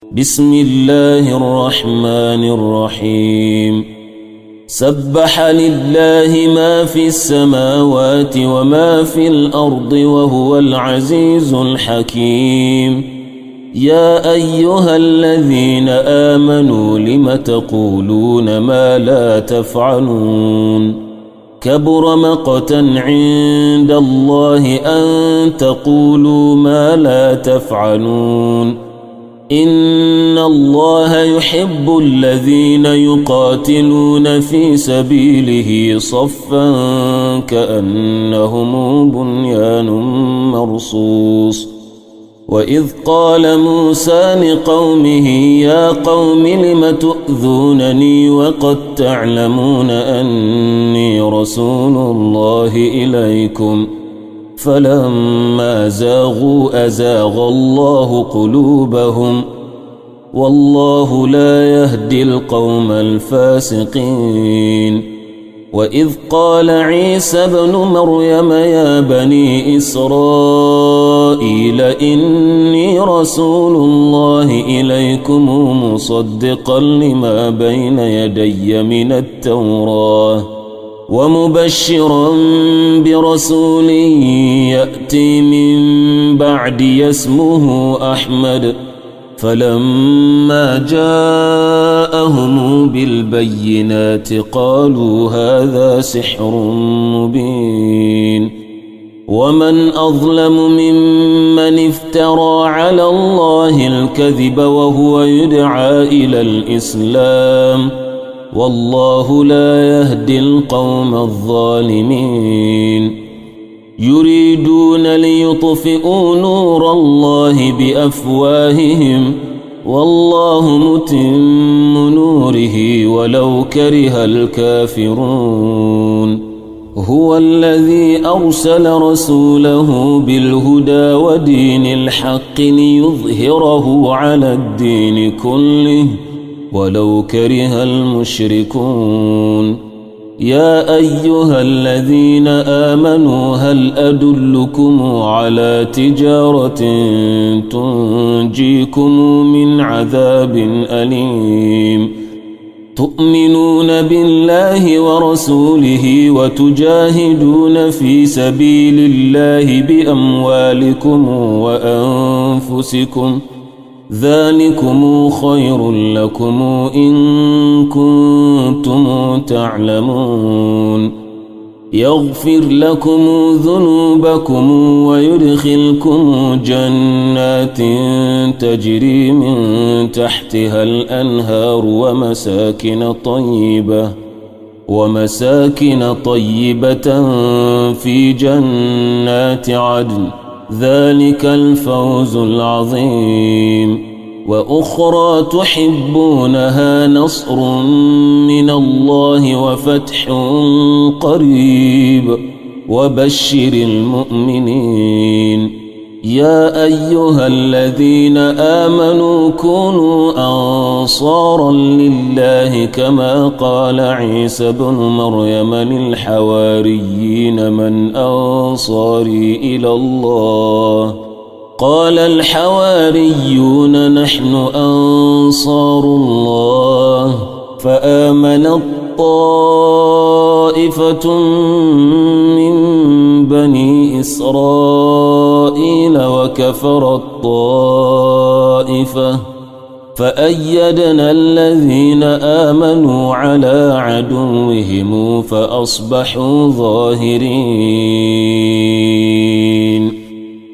بسم الله الرحمن الرحيم سبح لله ما في السماوات وما في الأرض وهو العزيز الحكيم يا أيها الذين آمنوا لم تقولون ما لا تفعلون كبر مقتا عند الله أن تقولوا ما لا تفعلون إن الله يحب الذين يقاتلون في سبيله صفا كأنهم بنيان مرصوص وإذ قال موسى لقومه يا قوم لم تؤذونني وقد تعلمون أني رسول الله إليكم فلما زاغوا أزاغ الله قلوبهم والله لا يهدي القوم الفاسقين وإذ قال عيسى ابن مريم يا بني إسرائيل إني رسول الله إليكم مصدقا لما بين يدي من التوراة ومبشرا برسول يأتي من بعدي اسمه أحمد فلما جاءهم بالبينات قالوا هذا سحر مبين ومن أظلم ممن افترى على الله الكذب وهو يدعى إلى الإسلام والله لا يهدي القوم الظالمين يريدون ليطفئوا نور الله بأفواههم والله متم نوره ولو كره الكافرون هو الذي أرسل رسوله بالهدى ودين الحق ليظهره على الدين كله ولو كره المشركون يا أيها الذين آمنوا هل أدلكم على تجارة تنجيكم من عذاب أليم تؤمنون بالله ورسوله وتجاهدون في سبيل الله بأموالكم وأنفسكم ذلكم خير لكم إن كنتم تعلمون يغفر لكم ذنوبكم ويدخلكم جنات تجري من تحتها الأنهار ومساكن طيبة في جنات عدن ذلك الفوز العظيم وأخرى تحبونها نصر من الله وفتح قريب وبشر المؤمنين يا أيها الذين آمنوا كونوا أنصارا لله كما قال عيسى بن مريم للحواريين من أنصاري إلى الله قال الحواريون نحن أنصار الله فآمنت طائفة من بني إسرائيل وكفرت طائفة فأيدنا الذين آمنوا على عدوهم فأصبحوا ظاهرين